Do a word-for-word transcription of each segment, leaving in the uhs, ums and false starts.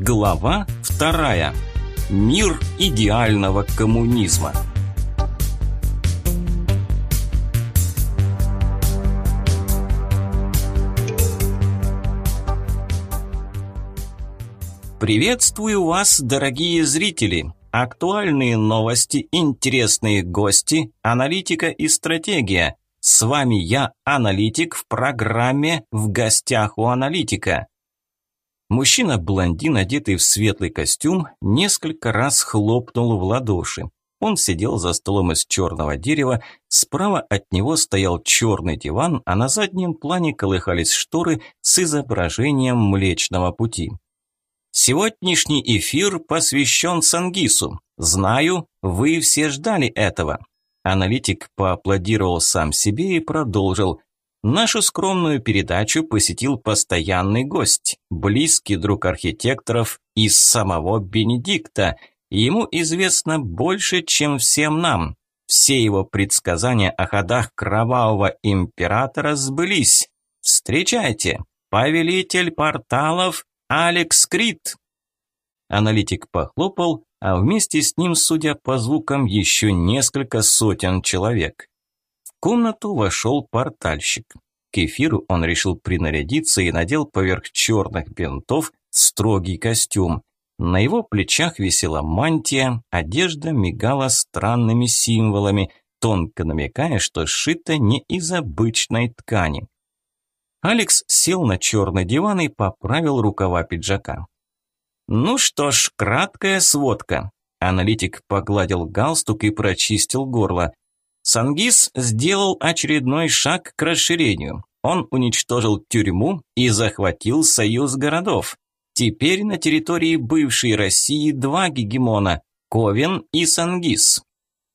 Глава вторая. Мир идеального коммунизма. Приветствую вас, дорогие зрители! Актуальные новости, интересные гости, аналитика и стратегия. С вами я, аналитик, в программе «В гостях у аналитика». Мужчина-блондин, одетый в светлый костюм, несколько раз хлопнул в ладоши. Он сидел за столом из черного дерева, справа от него стоял черный диван, а на заднем плане колыхались шторы с изображением Млечного Пути. Сегодняшний эфир посвящен Сангису. Знаю, вы все ждали этого. Аналитик поаплодировал сам себе и продолжил. Нашу скромную передачу посетил постоянный гость, близкий друг архитекторов из самого Бенедикта. Ему известно больше, чем всем нам. Все его предсказания о ходах кровавого императора сбылись. Встречайте, повелитель порталов Алекс Крит. Аналитик похлопал, а вместе с ним, судя по звукам, еще несколько сотен человек. В комнату вошел портальщик. К эфиру он решил принарядиться и надел поверх черных бинтов строгий костюм. На его плечах висела мантия, одежда мигала странными символами, тонко намекая, что сшита не из обычной ткани. Алекс сел на черный диван и поправил рукава пиджака. Ну что ж, краткая сводка. Аналитик погладил галстук и прочистил горло. Сангис сделал очередной шаг к расширению. Он уничтожил тюрьму и захватил союз городов. Теперь на территории бывшей России два гегемона – Ковен и Сангис.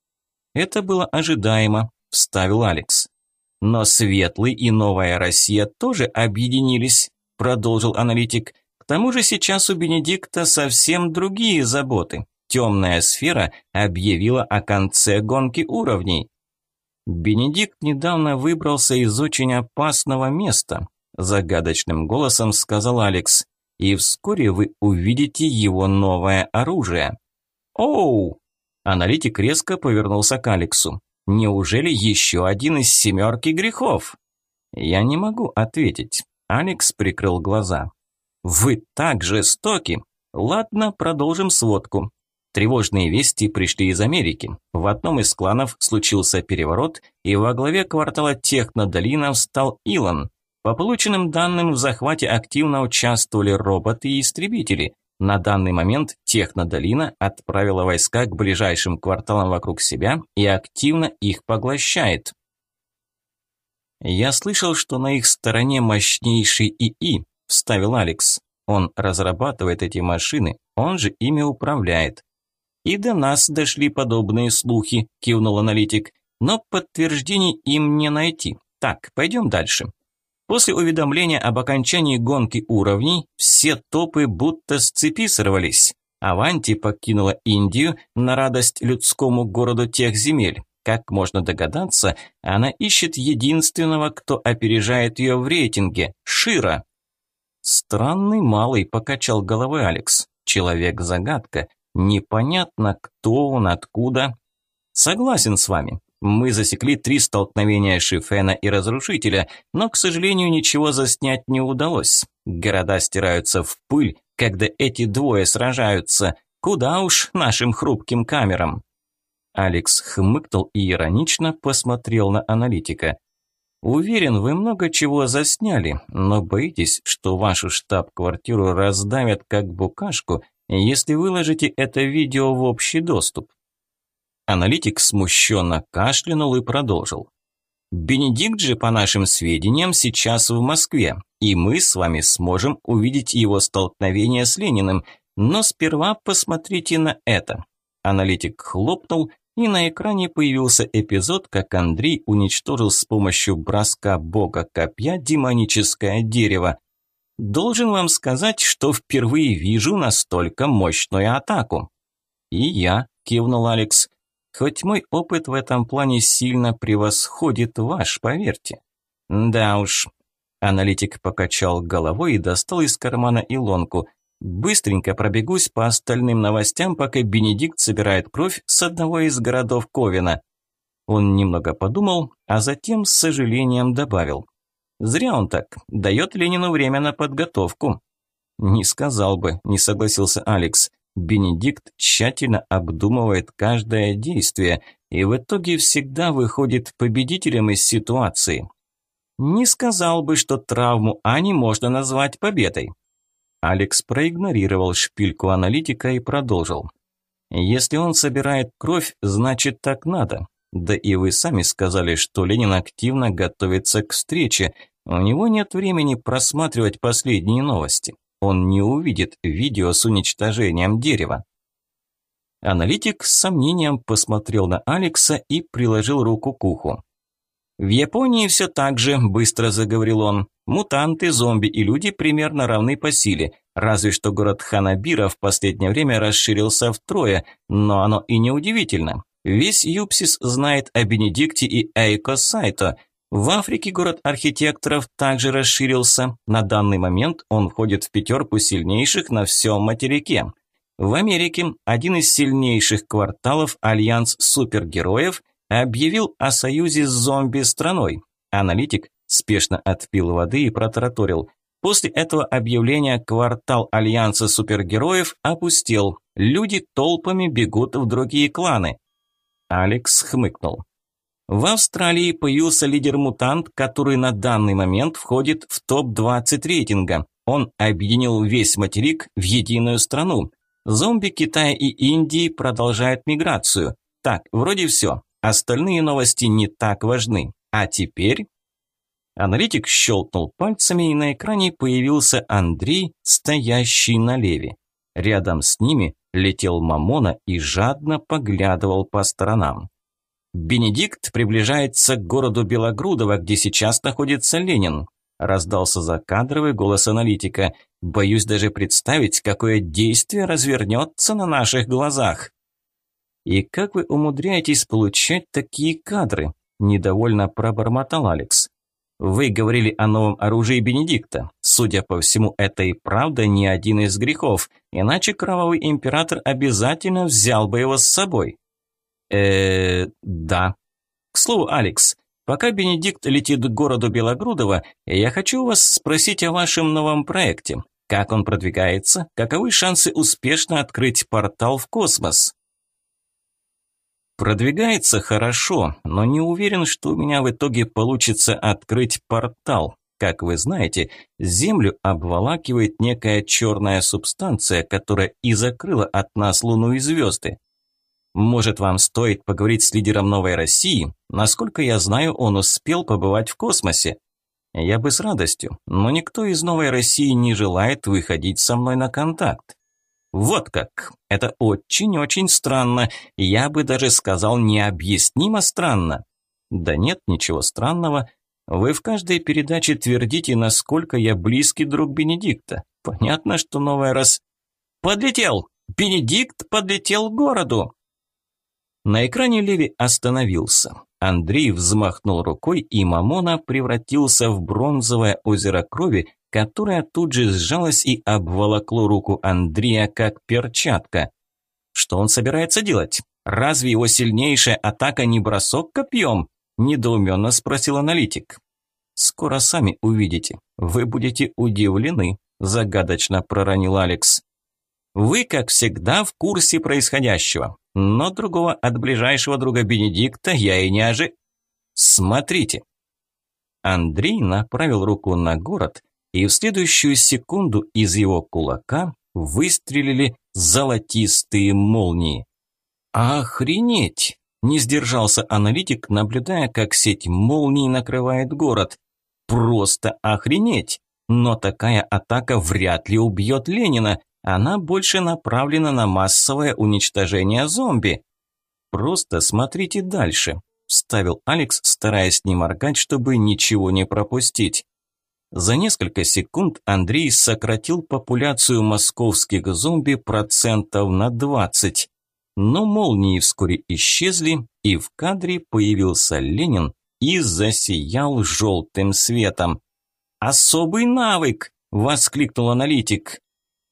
Это было ожидаемо, вставил Алекс. Но Светлый и Новая Россия тоже объединились, продолжил аналитик. К тому же сейчас у Бенедикта совсем другие заботы. Темная сфера объявила о конце гонки уровней. Бенедикт недавно выбрался из очень опасного места, загадочным голосом сказал Алекс. И вскоре вы увидите его новое оружие. Оу! Аналитик резко повернулся к Алексу. Неужели еще один из семерки грехов? Я не могу ответить. Алекс прикрыл глаза. Вы так жестоки. Ладно, продолжим сводку. Тревожные вести пришли из Америки. В одном из кланов случился переворот, и во главе квартала Технодолина встал Илон. По полученным данным, в захвате активно участвовали роботы и истребители. На данный момент Технодолина отправила войска к ближайшим кварталам вокруг себя и активно их поглощает. «Я слышал, что на их стороне мощнейший ИИ», – вставил Алекс. «Он разрабатывает эти машины, он же ими управляет». «И до нас дошли подобные слухи», – кивнул аналитик. «Но подтверждений им не найти. Так, пойдем дальше». После уведомления об окончании гонки уровней, все топы будто с цепи сорвались. Аванти покинула Индию на радость людскому городу тех земель. Как можно догадаться, она ищет единственного, кто опережает ее в рейтинге – Шира. Странный малый, покачал головой Алекс. Человек-загадка. Непонятно, кто он, откуда. Согласен с вами. Мы засекли три столкновения Шифена и Разрушителя, но, к сожалению, ничего заснять не удалось. Города стираются в пыль, когда эти двое сражаются. Куда уж нашим хрупким камерам. Алекс хмыкнул и иронично посмотрел на аналитика. Уверен, вы много чего засняли, но боитесь, что вашу штаб-квартиру раздавят как букашку, если выложите это видео в общий доступ. Аналитик смущенно кашлянул и продолжил. Бенедикт же, по нашим сведениям, сейчас в Москве, и мы с вами сможем увидеть его столкновение с Лениным, но сперва посмотрите на это. Аналитик хлопнул, и на экране появился эпизод, как Андрей уничтожил с помощью броска бога копья демоническое дерево. Должен вам сказать, что впервые вижу настолько мощную атаку. И я, кивнул Алекс. Хоть мой опыт в этом плане сильно превосходит ваш, поверьте. Да уж. Аналитик покачал головой и достал из кармана илонку. Быстренько пробегусь по остальным новостям, пока Бенедикт собирает кровь с одного из городов Ковена». Он немного подумал, а затем с сожалением добавил: «Зря он так, дает Ленину время на подготовку». «Не сказал бы», – не согласился Алекс. «Бенедикт тщательно обдумывает каждое действие и в итоге всегда выходит победителем из ситуации». «Не сказал бы, что травму Ани можно назвать победой». Алекс проигнорировал шпильку аналитика и продолжил. «Если он собирает кровь, значит так надо. Да и вы сами сказали, что Ленин активно готовится к встрече. У него нет времени просматривать последние новости. Он не увидит видео с уничтожением дерева». Аналитик с сомнением посмотрел на Алекса и приложил руку к уху. «В Японии все так же», – быстро заговорил он. «Мутанты, зомби и люди примерно равны по силе. Разве что город Ханабира в последнее время расширился втрое, но оно и не удивительно. Весь Юпсис знает о Бенедикте и Эйко Сайто. В Африке город архитекторов также расширился. На данный момент он входит в пятерку сильнейших на всем материке. В Америке один из сильнейших кварталов, Альянс супергероев, объявил о союзе с зомби-страной. Аналитик спешно отпил воды и протараторил. После этого объявления квартал Альянса супергероев опустел. Люди толпами бегут в другие кланы. Алекс хмыкнул. В Австралии появился лидер-мутант, который на данный момент входит в топ двадцать рейтинга. Он объединил весь материк в единую страну. Зомби Китая и Индии продолжают миграцию. Так, вроде все. Остальные новости не так важны. А теперь… Аналитик щелкнул пальцами, и на экране появился Андрей, стоящий на леве. Рядом с ними летел Мамона и жадно поглядывал по сторонам. «Бенедикт приближается к городу Белогрудово, где сейчас находится Ленин», – раздался закадровый голос аналитика. «Боюсь даже представить, какое действие развернется на наших глазах». «И как вы умудряетесь получать такие кадры?» – недовольно пробормотал Алекс. «Вы говорили о новом оружии Бенедикта. Судя по всему, это и правда не один из грехов, иначе кровавый император обязательно взял бы его с собой». э да. К слову, Алекс, пока Бенедикт летит к городу Белогрудово, я хочу вас спросить о вашем новом проекте. Как он продвигается? Каковы шансы успешно открыть портал в космос?» «Продвигается хорошо, но не уверен, что у меня в итоге получится открыть портал. Как вы знаете, Землю обволакивает некая черная субстанция, которая и закрыла от нас Луну и звезды. Может, вам стоит поговорить с лидером Новой России? Насколько я знаю, он успел побывать в космосе. Я бы с радостью, но никто из Новой России не желает выходить со мной на контакт». «Вот как! Это очень-очень странно. Я бы даже сказал, необъяснимо странно». «Да нет, ничего странного. Вы в каждой передаче твердите, насколько я близкий друг Бенедикта. Понятно, что новая раз...» «Подлетел! Бенедикт подлетел к городу!» На экране Леви остановился. Андрей взмахнул рукой, и Мамона превратился в бронзовое озеро крови, которое тут же сжалось и обволокло руку Андрея как перчатка. «Что он собирается делать? Разве его сильнейшая атака не бросок копьем?» – недоуменно спросил аналитик. «Скоро сами увидите. Вы будете удивлены», – загадочно проронил Алекс. «Вы, как всегда, в курсе происходящего, но другого от ближайшего друга Бенедикта я и не ожи...» «Смотрите». Андрей направил руку на город, и в следующую секунду из его кулака выстрелили золотистые молнии. «Охренеть!» – не сдержался аналитик, наблюдая, как сеть молний накрывает город. «Просто охренеть! Но такая атака вряд ли убьет Ленина, она больше направлена на массовое уничтожение зомби». «Просто смотрите дальше», – вставил Алекс, стараясь не моргать, чтобы ничего не пропустить. За несколько секунд Андрей сократил популяцию московских зомби процентов на двадцать. Но молнии вскоре исчезли, и в кадре появился Ленин и засиял желтым светом. «Особый навык!» – воскликнул аналитик.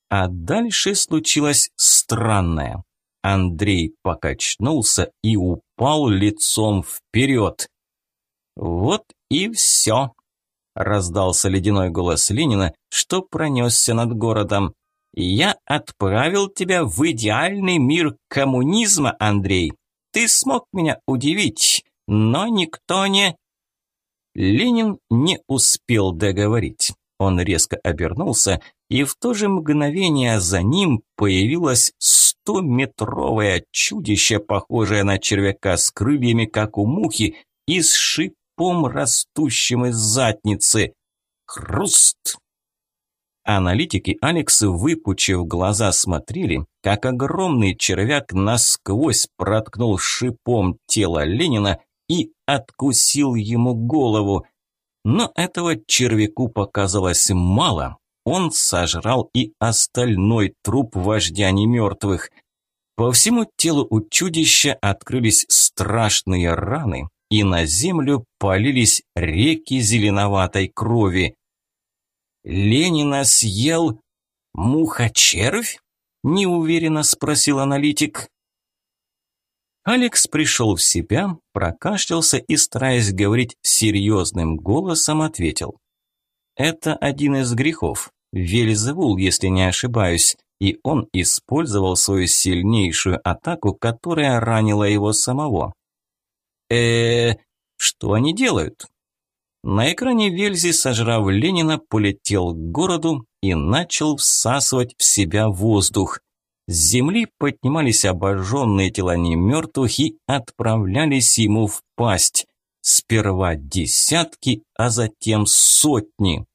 А дальше случилось странное. Андрей покачнулся и упал лицом вперед. «Вот и все», – раздался ледяной голос Ленина, что пронесся над городом. «Я отправил тебя в идеальный мир коммунизма, Андрей. Ты смог меня удивить, но никто не...» Ленин не успел договорить. Он резко обернулся, и в то же мгновение за ним появилось стометровое чудище, похожее на червяка с крыльями, как у мухи, и с шипом, растущим из задницы. Хруст! Аналитики Алекс, выпучив глаза, смотрели, как огромный червяк насквозь проткнул шипом тело Ленина и откусил ему голову. Но этого червяку показалось мало. Он сожрал и остальной труп вождя немертвых. По всему телу у чудища открылись страшные раны, и на землю полились реки зеленоватой крови. «Ленина съел муха-червь?» – неуверенно спросил аналитик. Алекс пришел в себя, прокашлялся и, стараясь говорить серьезным голосом, ответил. «Это один из грехов. Вельзевул, если не ошибаюсь, и он использовал свою сильнейшую атаку, которая ранила его самого». э что они делают?» На экране Вельзи, сожрав Ленина, полетел к городу и начал всасывать в себя воздух. С земли поднимались обожженные тела немертвых и отправлялись ему в пасть. Сперва десятки, а затем сотни.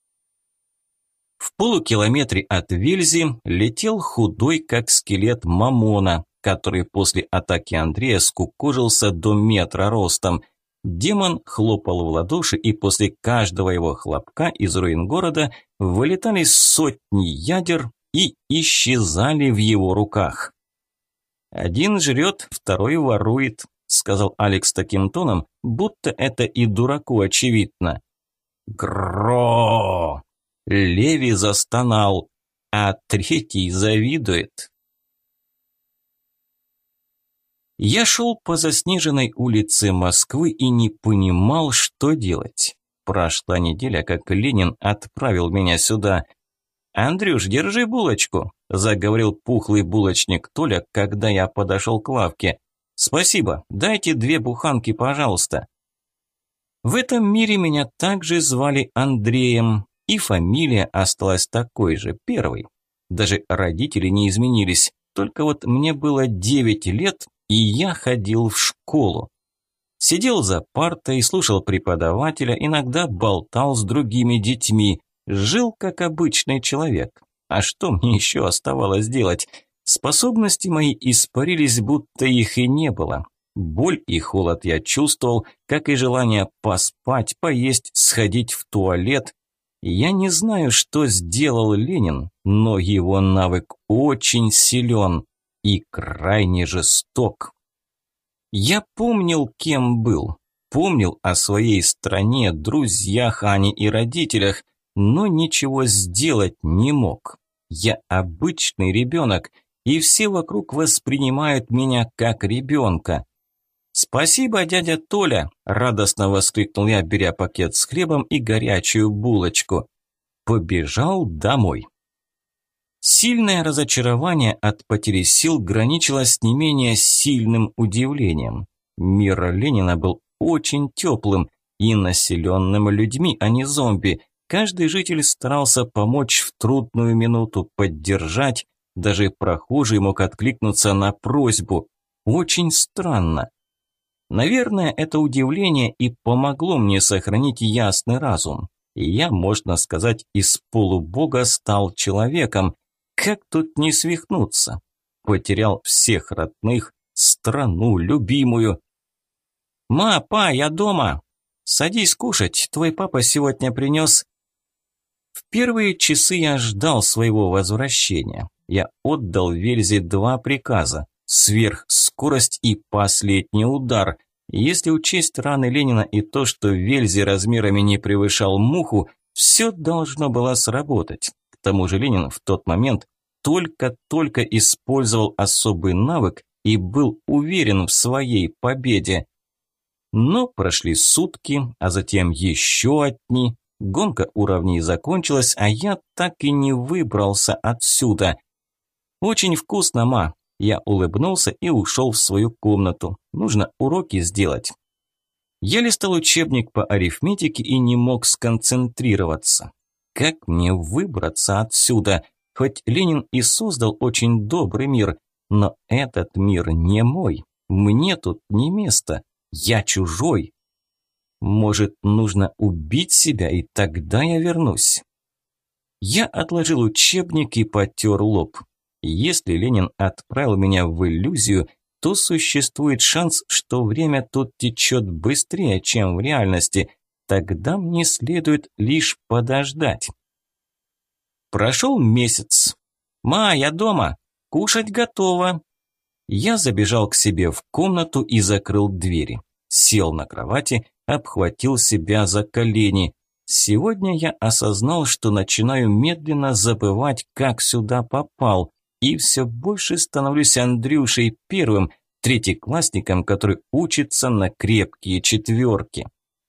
В полукилометре от Вельзи летел худой, как скелет Мамона, который после атаки Андрея скукожился до метра ростом. Демон хлопал в ладоши, и после каждого его хлопка из руин города вылетали сотни ядер и исчезали в его руках. «Один жрет, второй ворует», – сказал Алекс таким тоном, будто это и дураку очевидно. «Гро!» – Леви застонал, а третий завидует. Я шел по заснеженной улице Москвы и не понимал, что делать. Прошла неделя, как Ленин отправил меня сюда. «Андрюш, держи булочку», – заговорил пухлый булочник Толя, когда я подошел к лавке. «Спасибо, дайте две буханки, пожалуйста». В этом мире меня также звали Андреем, и фамилия осталась такой же, первой. Даже родители не изменились, только вот мне было девять лет, и я ходил в школу. Сидел за партой, слушал преподавателя, иногда болтал с другими детьми, жил как обычный человек. А что мне еще оставалось делать? Способности мои испарились, будто их и не было. Боль и холод я чувствовал, как и желание поспать, поесть, сходить в туалет. Я не знаю, что сделал Ленин, но его навык очень силен и крайне жесток. Я помнил, кем был, помнил о своей стране, друзьях, Ане и родителях, но ничего сделать не мог. Я обычный ребенок, и все вокруг воспринимают меня как ребенка. «Спасибо, дядя Толя!» – радостно воскликнул я, беря пакет с хлебом и горячую булочку. Побежал домой. Сильное разочарование от потери сил граничило с не менее сильным удивлением. Мир Ленина был очень теплым и населенным людьми, а не зомби. Каждый житель старался помочь в трудную минуту, поддержать. Даже прохожий мог откликнуться на просьбу. Очень странно. Наверное, это удивление и помогло мне сохранить ясный разум. И я, можно сказать, из полубога стал человеком. Как тут не свихнуться? Потерял всех родных, страну любимую. «Ма, па, я дома! Садись кушать, твой папа сегодня принес...» В первые часы я ждал своего возвращения. Я отдал Вельзе два приказа: сверхскорость и последний удар. Если учесть раны Ленина и то, что Вельзе размерами не превышал муху, все должно было сработать. К тому же Ленин в тот момент только-только использовал особый навык и был уверен в своей победе. Но прошли сутки, а затем еще одни. Гонка уровней закончилась, а я так и не выбрался отсюда. «Очень вкусно, ма!» Я улыбнулся и ушел в свою комнату. Нужно уроки сделать. Я листал учебник по арифметике и не мог сконцентрироваться. Как мне выбраться отсюда? Хоть Ленин и создал очень добрый мир, но этот мир не мой. Мне тут не место. Я чужой. Может, нужно убить себя, и тогда я вернусь. Я отложил учебник и потер лоб. Если Ленин отправил меня в иллюзию, то существует шанс, что время тут течет быстрее, чем в реальности. Тогда мне следует лишь подождать. Прошел месяц. «Ма, я дома. Кушать готово». Я забежал к себе в комнату и закрыл двери. Сел на кровати, обхватил себя за колени. Сегодня я осознал, что начинаю медленно забывать, как сюда попал, и все больше становлюсь Андрюшей Первым, третьеклассником, который учится на крепкие четверки.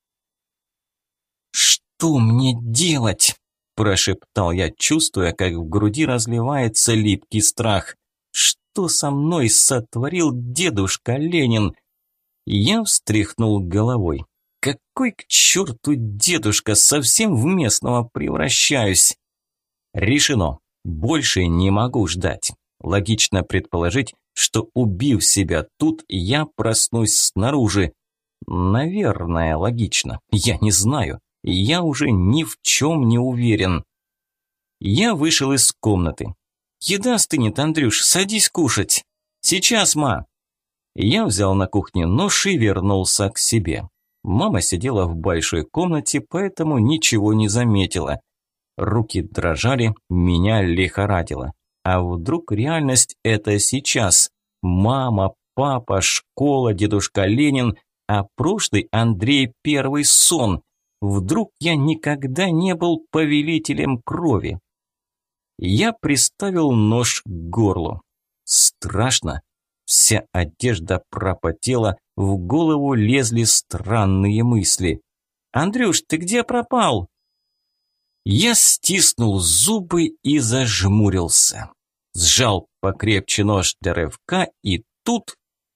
«Что мне делать?» – прошептал я, чувствуя, как в груди разливается липкий страх. «Что со мной сотворил дедушка Ленин?» Я встряхнул головой. «Какой к черту дедушка, совсем в местного превращаюсь!» Решено. Больше не могу ждать. Логично предположить, что, убив себя тут, я проснусь снаружи. Наверное, логично. Я не знаю. Я уже ни в чем не уверен. Я вышел из комнаты. «Еда стынет, Андрюш, садись кушать». «Сейчас, ма». Я взял на кухне нож и вернулся к себе. Мама сидела в большой комнате, поэтому ничего не заметила. Руки дрожали, меня лихорадило. А вдруг реальность это сейчас? Мама, папа, школа, дедушка Ленин, а прошлый Андрей Первый сон. Вдруг я никогда не был повелителем крови? Я приставил нож к горлу. Страшно. Вся одежда пропотела, в голову лезли странные мысли. «Андрюш, ты где пропал?» Я стиснул зубы и зажмурился. Сжал покрепче нож для рывка, и тут...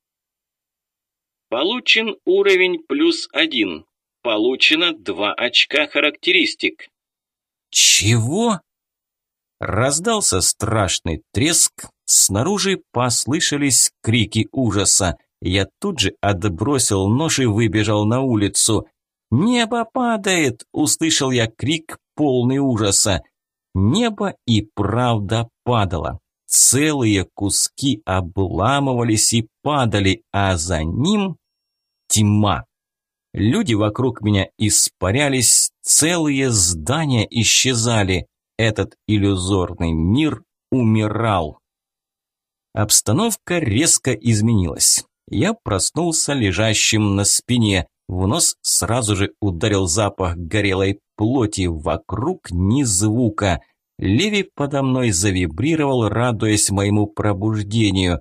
Получен уровень плюс один. Получено два очка характеристик. Чего? Раздался страшный треск, снаружи послышались крики ужаса. Я тут же отбросил нож и выбежал на улицу. «Небо падает!» – услышал я крик, полный ужаса. Небо и правда падало. Целые куски обламывались и падали, а за ним тьма. Люди вокруг меня испарялись, целые здания исчезали. Этот иллюзорный мир умирал. Обстановка резко изменилась. Я проснулся лежащим на спине. В нос сразу же ударил запах горелой плоти, вокруг ни звука. Леви подо мной завибрировал, радуясь моему пробуждению.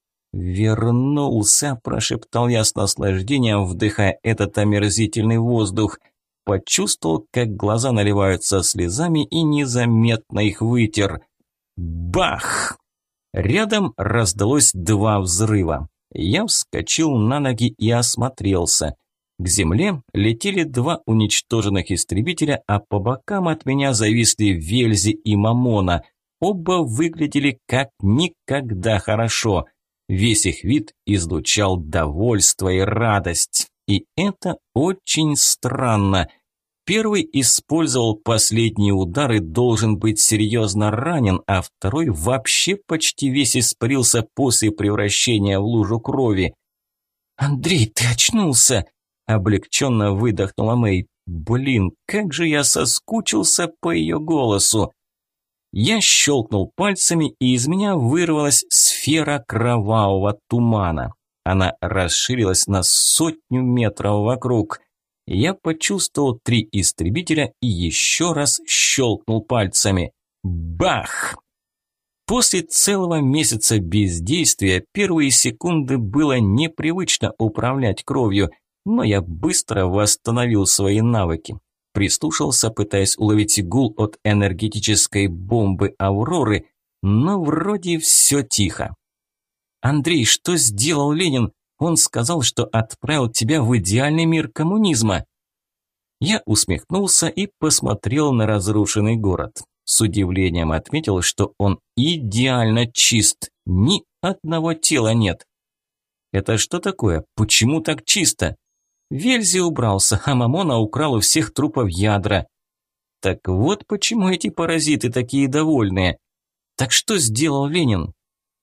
«Вернулся», – прошептал я с наслаждением, вдыхая этот омерзительный воздух. Почувствовал, как глаза наливаются слезами, и незаметно их вытер. Бах! Рядом раздалось два взрыва. Я вскочил на ноги и осмотрелся. К земле летели два уничтоженных истребителя, а по бокам от меня зависли Вельзи и Мамона. Оба выглядели как никогда хорошо. Весь их вид излучал довольство и радость. И это очень странно. Первый использовал последние удары, должен быть серьезно ранен, а второй вообще почти весь испарился после превращения в лужу крови. «Андрей, ты очнулся!» – облегченно выдохнула Мэй. «Блин, как же я соскучился по ее голосу!» Я щелкнул пальцами, и из меня вырвалась сфера кровавого тумана. Она расширилась на сотню метров вокруг. Я почувствовал три истребителя и еще раз щелкнул пальцами. Бах! После целого месяца бездействия первые секунды было непривычно управлять кровью, но я быстро восстановил свои навыки. Прислушался, пытаясь уловить гул от энергетической бомбы Авроры, но вроде все тихо. «Андрей, что сделал Ленин? Он сказал, что отправил тебя в идеальный мир коммунизма». Я усмехнулся и посмотрел на разрушенный город. С удивлением отметил, что он идеально чист, ни одного тела нет. «Это что такое? Почему так чисто?» Вельзи убрался, а Мамона украл у всех трупов ядра. Так вот почему эти паразиты такие довольные. Так что сделал Ленин?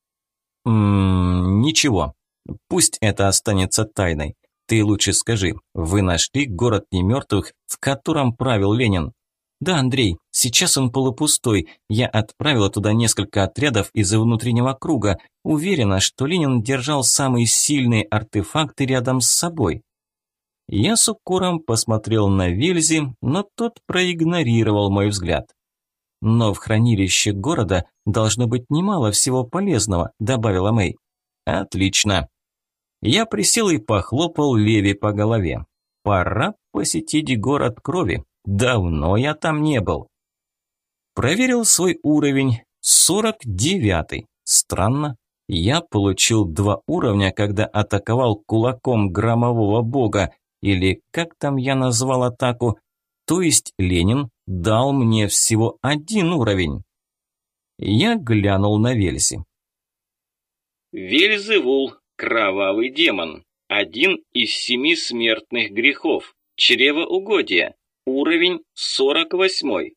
Ммм, ничего. Пусть это останется тайной. Ты лучше скажи, вы нашли город немертвых, в котором правил Ленин? Да, Андрей, сейчас он полупустой. Я отправила туда несколько отрядов из внутреннего круга. Уверена, что Ленин держал самые сильные артефакты рядом с собой. Я с укором посмотрел на Вельзи, но тот проигнорировал мой взгляд. «Но в хранилище города должно быть немало всего полезного», – добавила Мэй. «Отлично». Я присел и похлопал Леви по голове. «Пора посетить город крови. Давно я там не был». Проверил свой уровень. сорок девятый. Странно. Я получил два уровня, когда атаковал кулаком громового бога. Или как там я назвал атаку? То есть Ленин дал мне всего один уровень. Я глянул на Вельзи. Вельзевул, кровавый демон. Один из семи смертных грехов. Чревоугодие. Уровень сорок восьмой.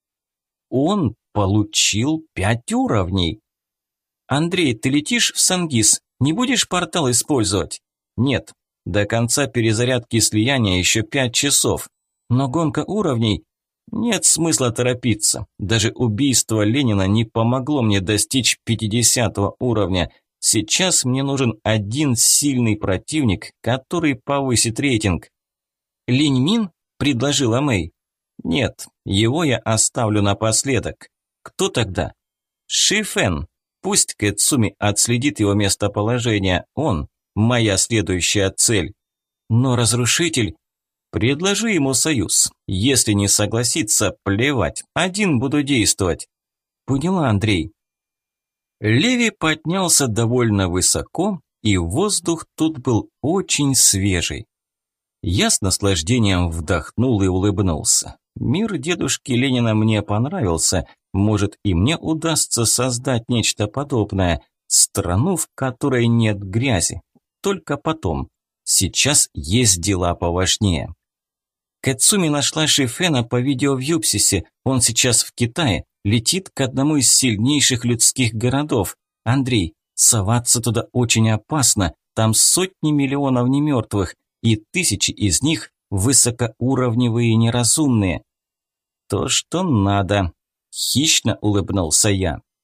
Он получил пять уровней. Андрей, ты летишь в Сангис? Не будешь портал использовать? Нет. До конца перезарядки слияния еще пять часов. Но гонка уровней? Нет смысла торопиться. Даже убийство Ленина не помогло мне достичь пятидесятого уровня. Сейчас мне нужен один сильный противник, который повысит рейтинг. Линь Мин? Предложила Мэй. Нет, его я оставлю напоследок. Кто тогда? Ши Фэн. Пусть Кэцуми отследит его местоположение. Он моя следующая цель. Но разрушитель... Предложи ему союз. Если не согласится, плевать. Один буду действовать. Поняла, Андрей. Леви поднялся довольно высоко, и воздух тут был очень свежий. Я с наслаждением вдохнул и улыбнулся. Мир дедушки Ленина мне понравился. Может, и мне удастся создать нечто подобное. Страну, в которой нет грязи. Только потом. Сейчас есть дела поважнее. Кэцуми нашла Ши Фэна по видео в Юпсисе. Он сейчас в Китае, летит к одному из сильнейших людских городов. Андрей, соваться туда очень опасно. Там сотни миллионов немертвых, и тысячи из них высокоуровневые и неразумные. То, что надо. Хищно улыбнулся я.